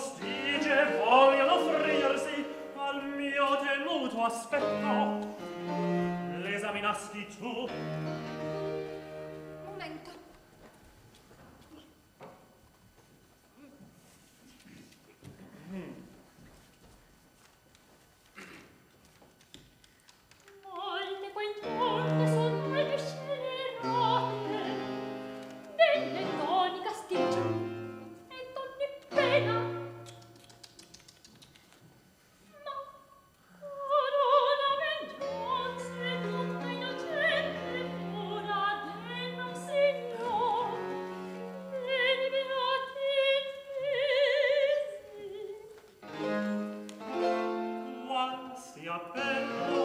giustige vogliono offrirsi al mio tenuto aspetto. L'esaminasti tu? Momento. Molte quaintonte son mai scelerate, delle doni castigio e d'ogni pena. Ma corona vengeanza e tutta innocente fora del non signor, deliberati intesi. Qual sia bello?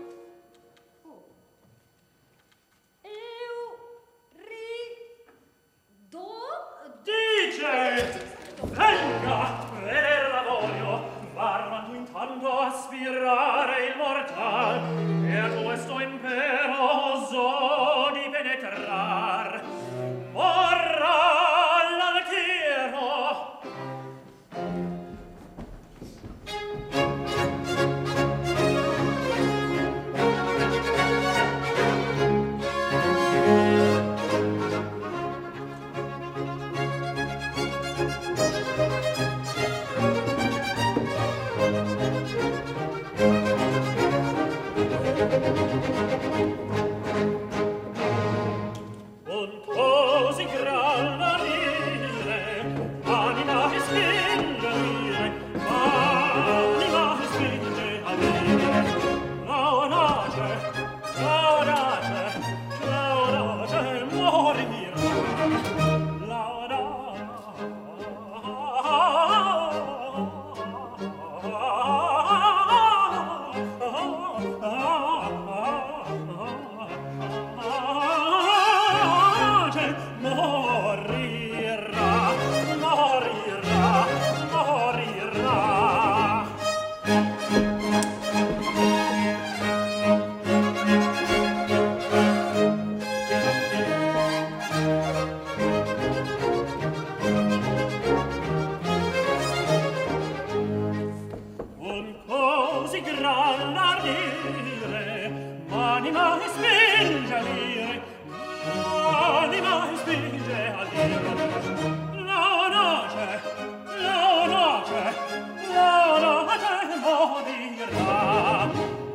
Dice! Venga! Veder la voglio! Varma tu intanto aspirare il mortal e a questo impero osò di penetrar. Morra l'altiero! Un così gran ardire, anima che spinge a dire, anima che spinge a dire. L'audace, l'audace, l'audace morirà. Morirà. Un così gran ardire, anima che spinge a dire, anima che spinge a dire. L'audace, l'audace, l'audace morirà.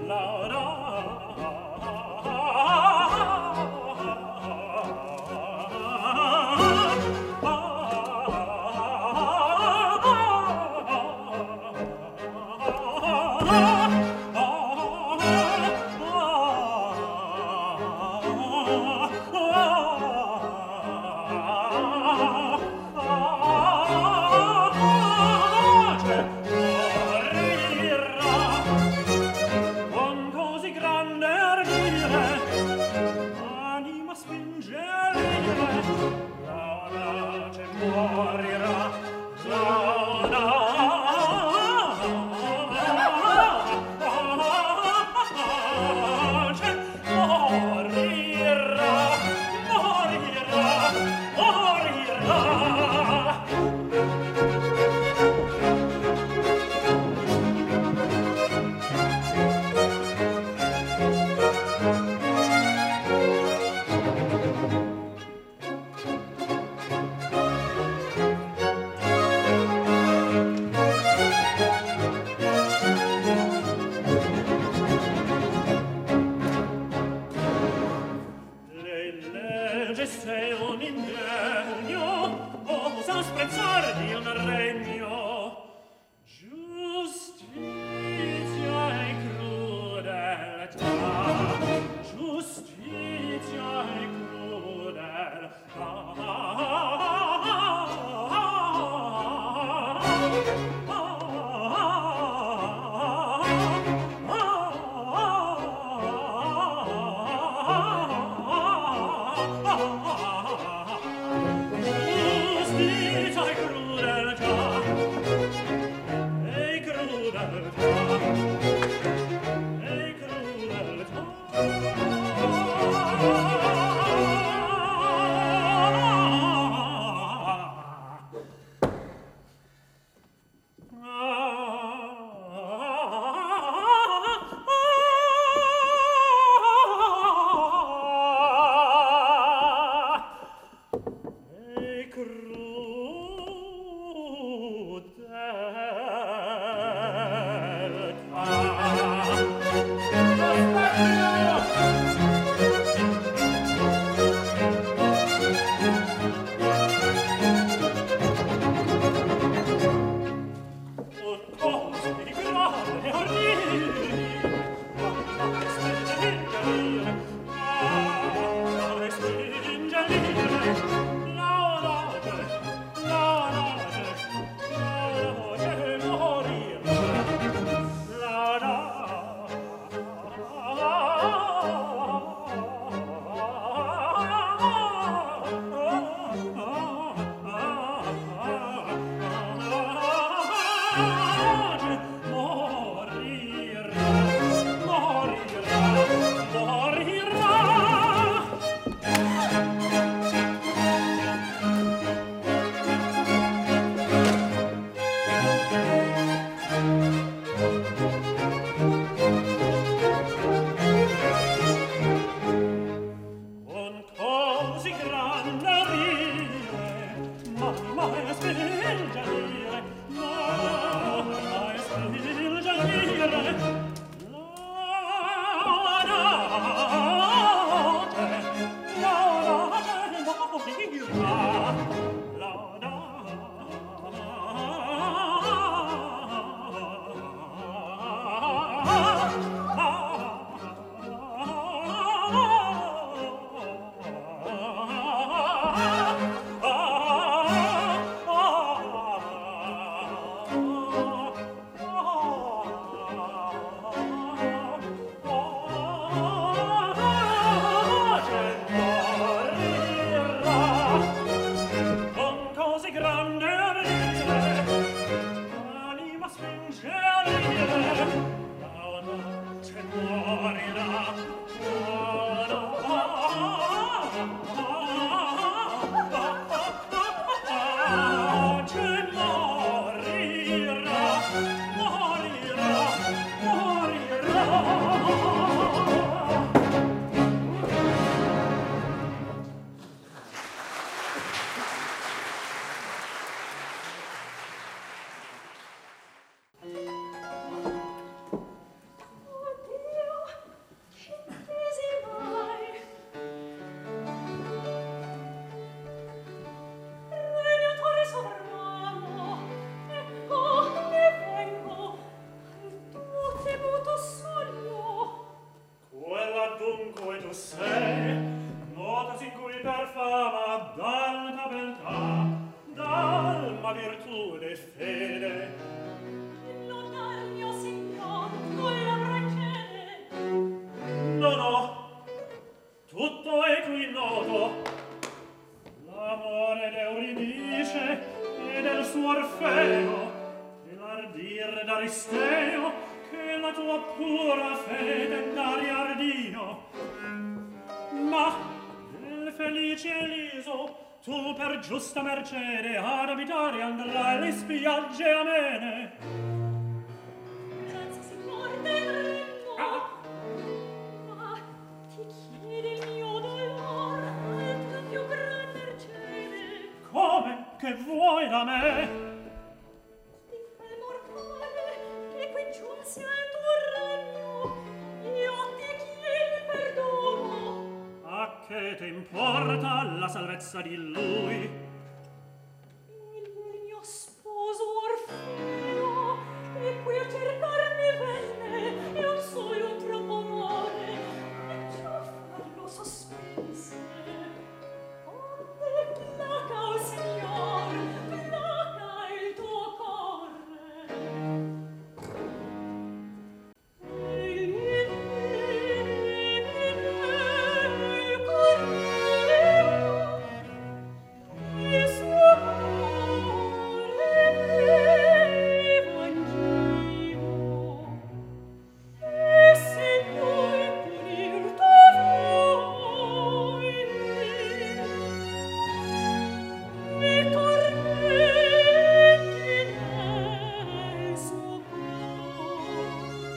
Con così grande ardire, anima spinge a dire, l'audace morirà, l'audace morirà, morirà, morirà. Legge sei un ingegno, osa sprezzar di un regno. Giustizia e crudeltà, giustizia e crudeltà. tutto è qui noto. L'amore d'Euridice e del suo Orfeo, e l'ardir d'Aristeo, che la tua pura fede d'aria ardino. Ma del felice Eliso, tu per giusta mercede ad abitare andrai le spiagge amene. Grazie, signor, terremo. Ma ti chiede il mio dolor altra più gran mercede. Come che vuoi da me? Di quel mortale che qui giunse al tuo regno, io ti chiedo perdono. A che ti importa la salvezza di lui? Il mio sposo Orfeo e qui a cercarmi venne e un solo troppo amore e ciò farlo sospense. Onde placa, o signor, placa il tuo core. Il suo cuore evangelo e se noi punir vuoi e tormenti nel suo cuore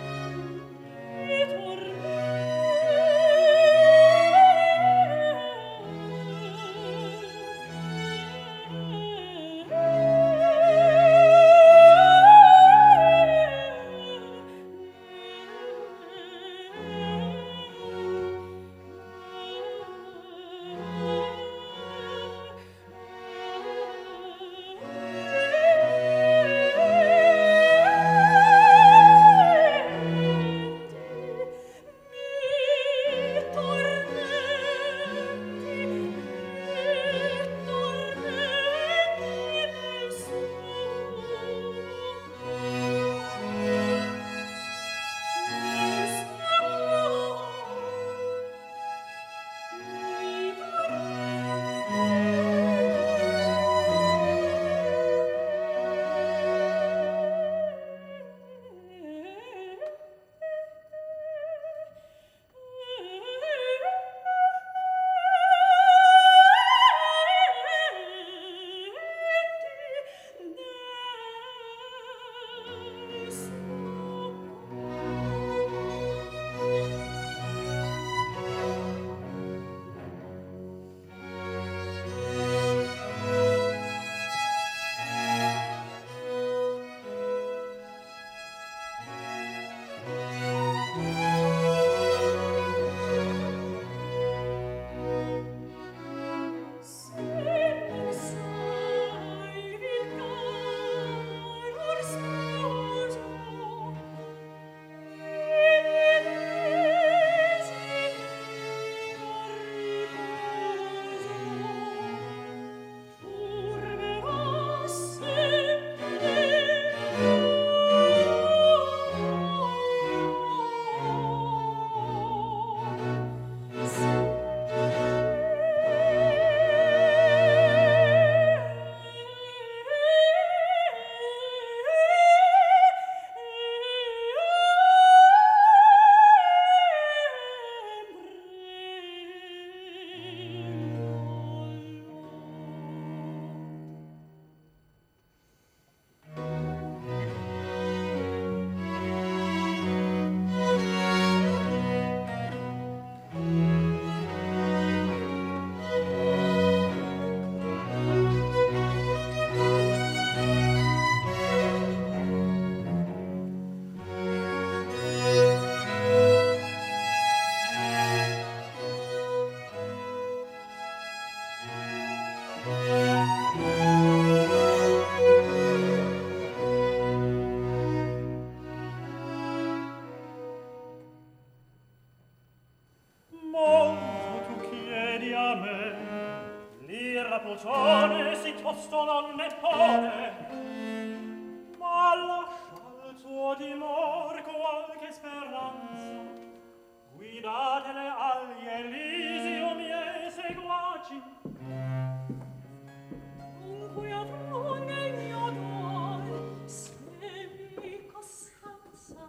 e ragione si tosto non ne pone, ma lascia al tuo dimor qualche speranza, guidatele agli Elysium miei seguaci. Dunque avrò nel mio dore semi Costanza.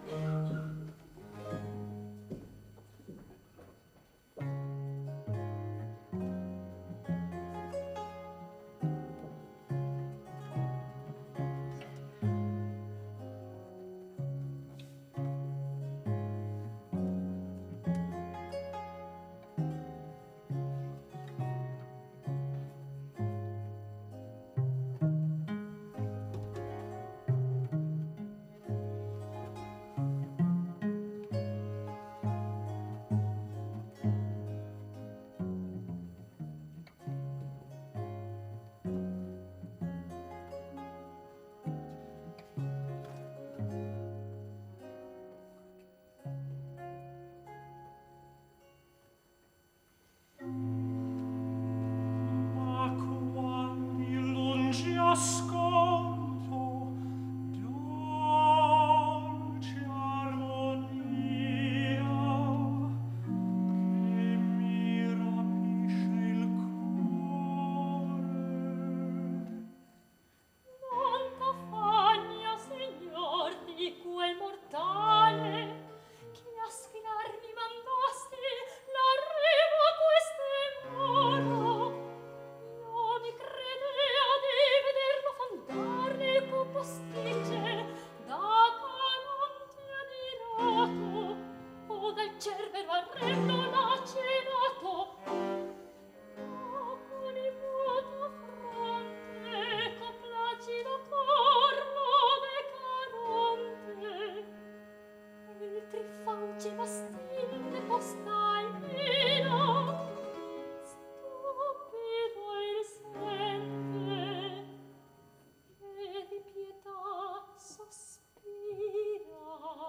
Ma quali lungi ascolto, dolce armonia, che mi rapisce il cuore. Non t'affagna, signor, di quel mortale che a sfilar mi mandasti l'arrivo a queste mura. Io mi credea di vederlo fondare con posticce da Caronte adirato o dal Cerbero arrendo lacerato. Con immuta fronte, con placido corno de Caronte, il trifauci bastille postallino, stupido il sente, e di pietà sospira.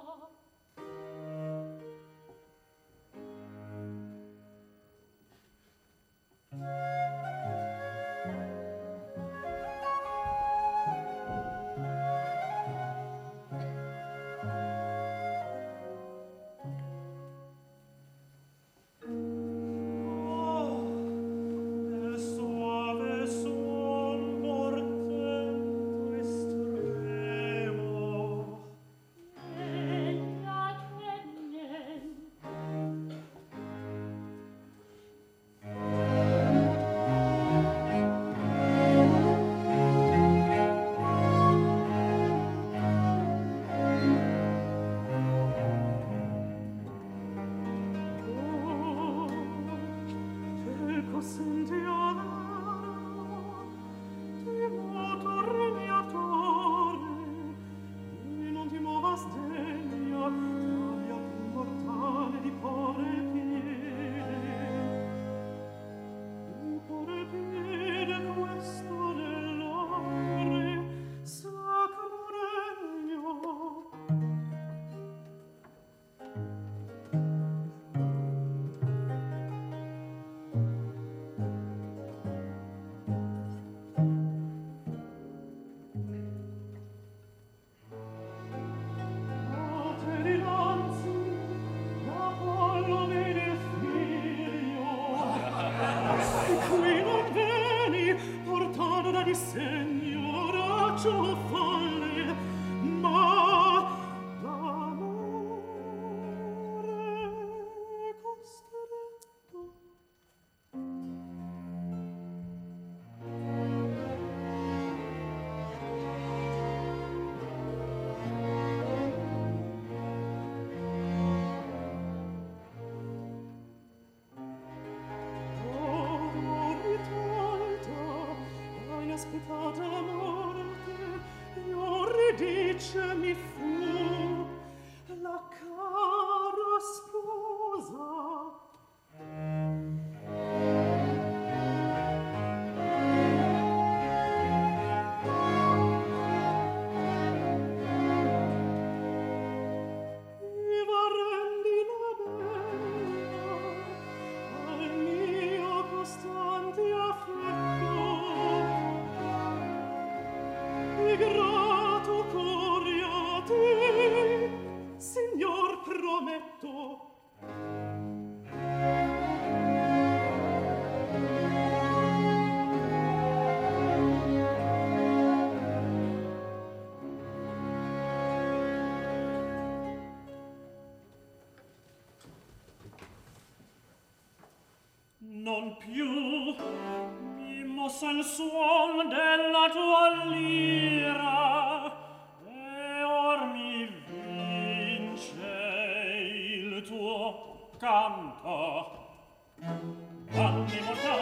Oh, nel soave suon portento estremo, Ella tenne che cosenti avero, ti moto regnatore, e non ti muovas degna, t'abbia più mortale di porre piede questo dell'amore sacro regno. O te dinanzi d'Apollo vedi il figlio, e qui non veni portato da disegno raggio folle, ma d'amore costretto. Oh, ritolta da inaspettata morte, Euridice mi fu la cara sposa. Iva rendi la bella al mio costante affetto, e grato cori a te, signor, prometto. non più mi mossa il suon della tua lira e or mi vince il tuo canto. Vanni mortal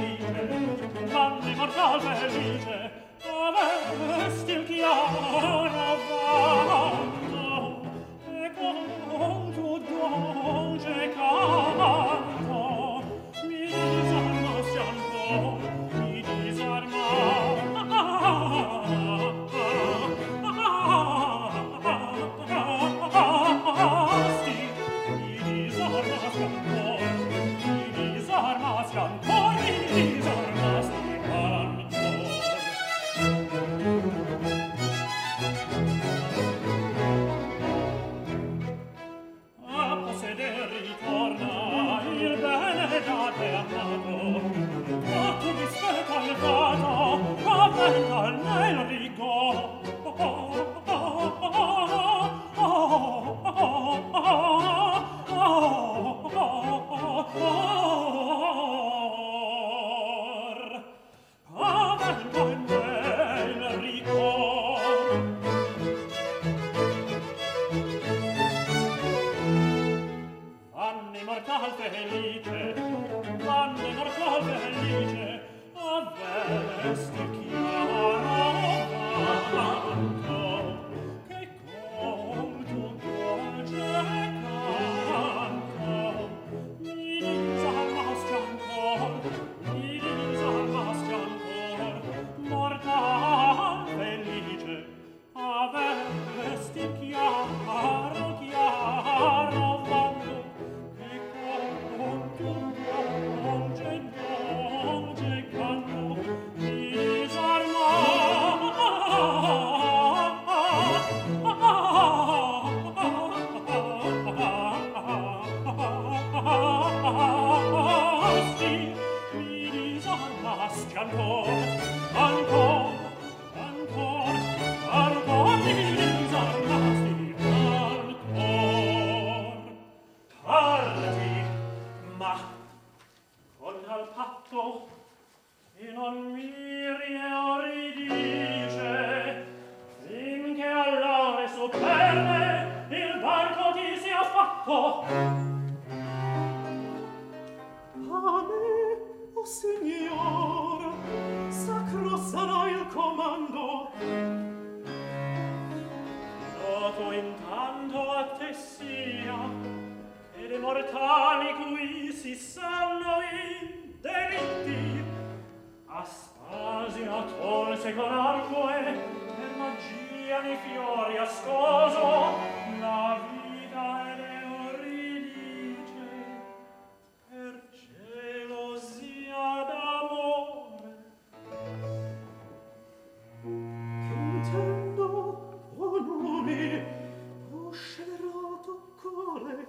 felice, avesti il chiaro vanto, e con tuo dolce canto mi disarmasti ancor, mi disarmasti ancor, a possedere ritorna il bene da te amato, a tu dispetto il fato, avvenga nel rigor. Vanni mortal felice, avesti chiaro vanto, che con tuo dolce canto mi disarmasti ancor, mortal felice, avesti chiaro vanto, che con tuo dolce canto mi disarmasti ancor, mi disarmasti ancor. Tardi, ma con tal patto che non mi ridice, finché all'ore superbe il barco ti sia fatto. A me, o signor, sacro sarà il comando. Noto intanto a te sia che de mortali qui si sanno i delitti. Aspasia tolse con argue per magia nei fiori ascoso la vita ed Euridice per gelosia d'amore. Che intendo, o numi, o scellerato core?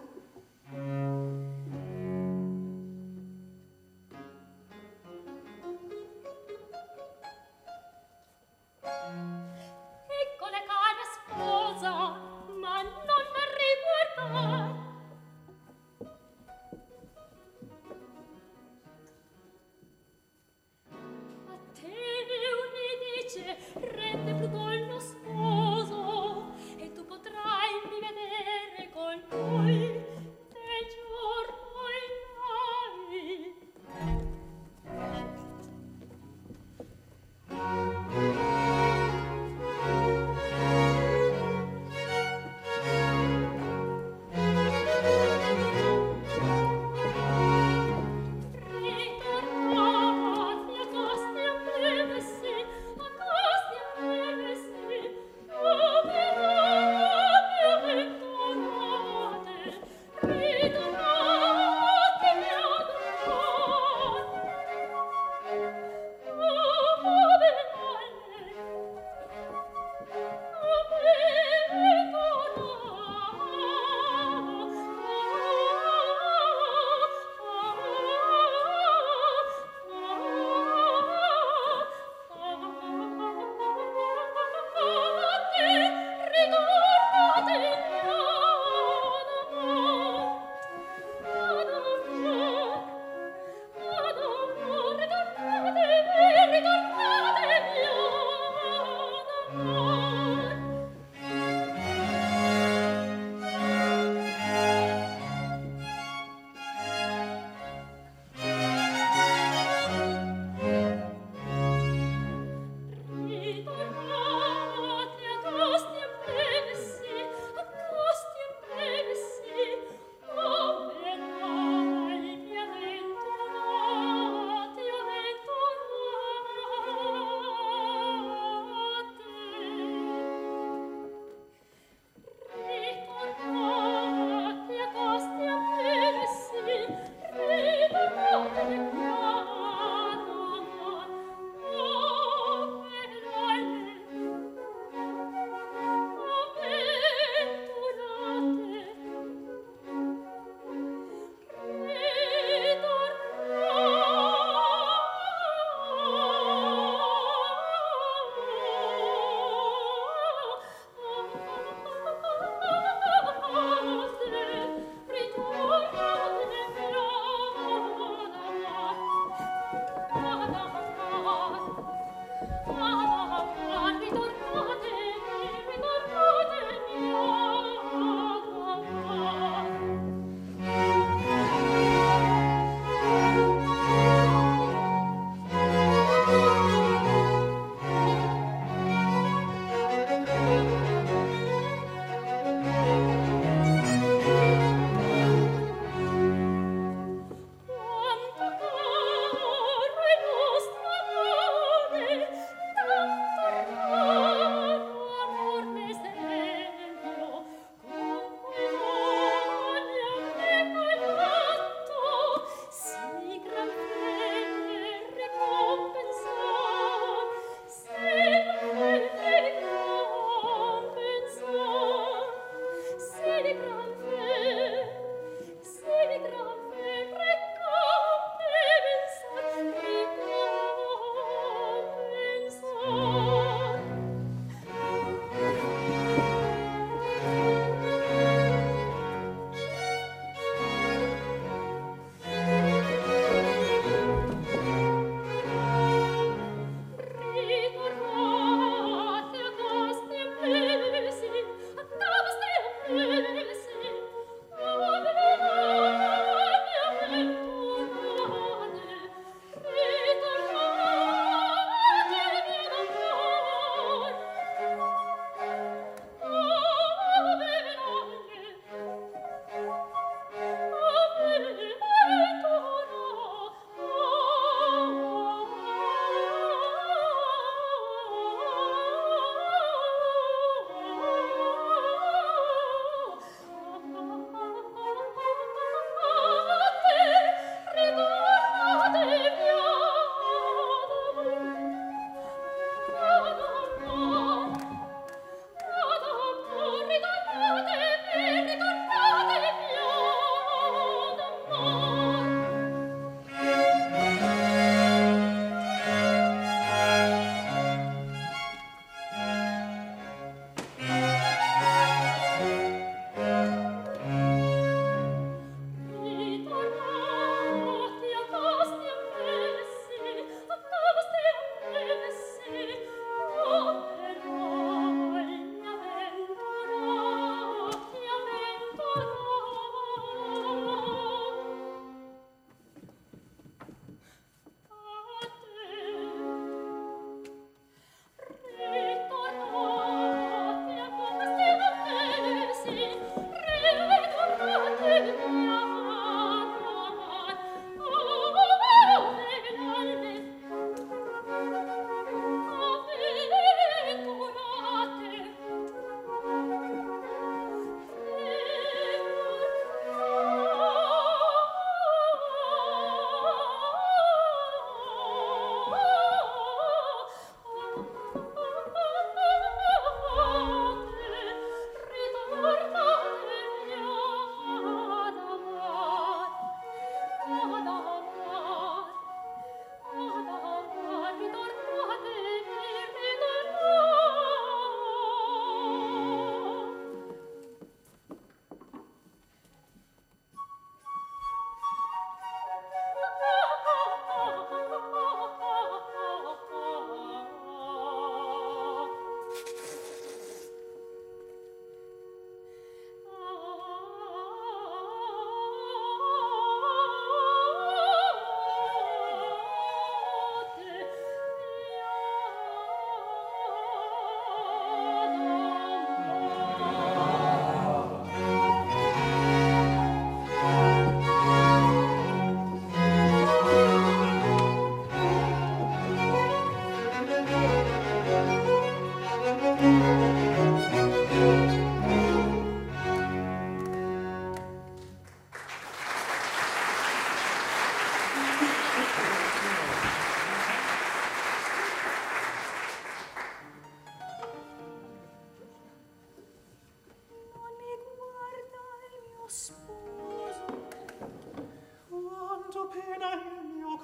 Ecco la cara sposa, ma non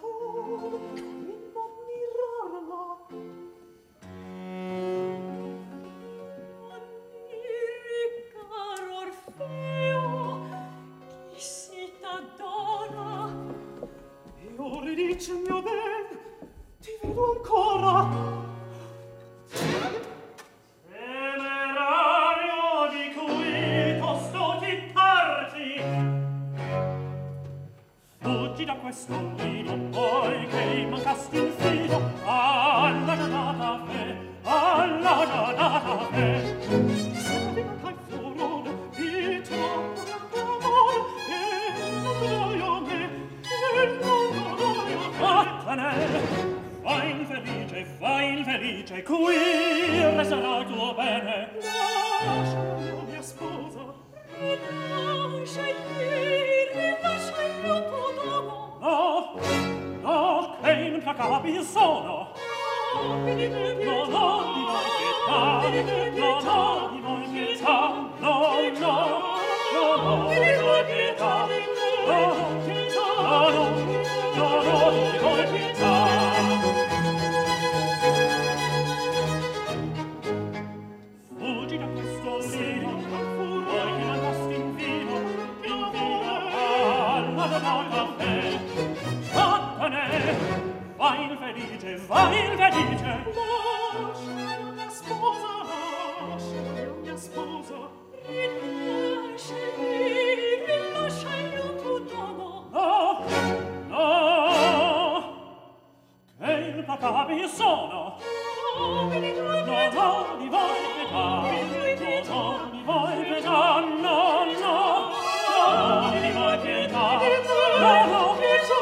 Dice mio ben, ti vedo ancora. Temerario di cui tosto ti parti, fuggi da questo nido, poi che mancasti il fido alla giornata fe, alla giornata fe. Se mancai furore, di troppo amore, e non voglio me, e non fai infelice, qui resterà tuo bene. Lascia mia sposa, rilascia il mio tuo domo. No, no, che implacabili sono. Di voi pietà, No, di voi pietà, no, di voi pietà, no, di voi pietà, di voi pietà. Fuggi da questo lido, poi che andasti in vino, alla giornata fe. Vattene, vai infelice, vai infelice. Lascia mia sposa, rilascia il mio tuo domo. No, no, che implacabili sono. No, di voi pietà, no, di voi pietà, no, di voi pietà, no,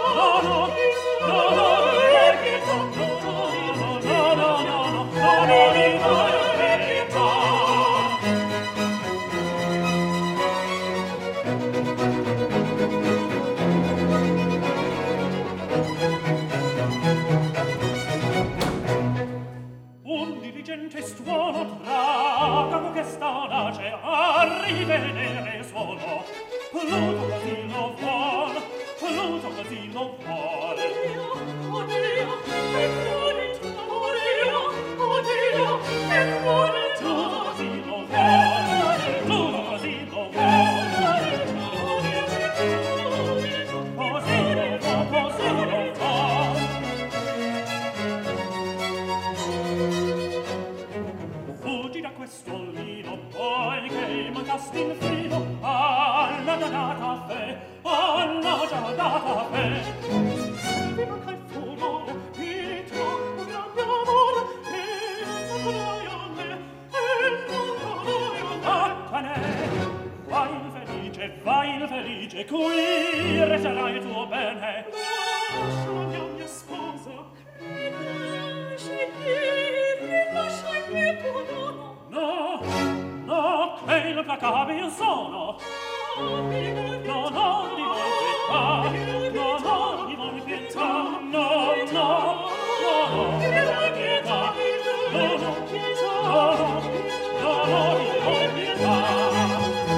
un diligente stuono traga che stanace a rivedere solo. Pluto così lo vuol, Pluto così lo vuol. Oddio, che cuore tuo, oddio, che cuore tuo. Pluto così lo vuol, Pluto così lo vuol. Così lo vuol. Fuggi da questo lido, poi che mancasti il fido, alla giornata fe, alla giornata fe. Se vi manca il furore, di troppo grande amore, e non voglio a me, e non voglio a me. Vattene, vai infelice, qui resterà il tuo bene. Lascia mia sposa, Rilascia il mio tuo domo. no, no, che implacabili sono. No, di voi pietà, no, di voi pietà, no, di voi pietà, di voi pietà.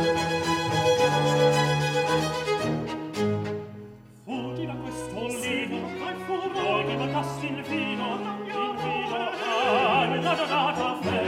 Fuggi da questo lido, poi che mancasti il vino, alla giornata fe.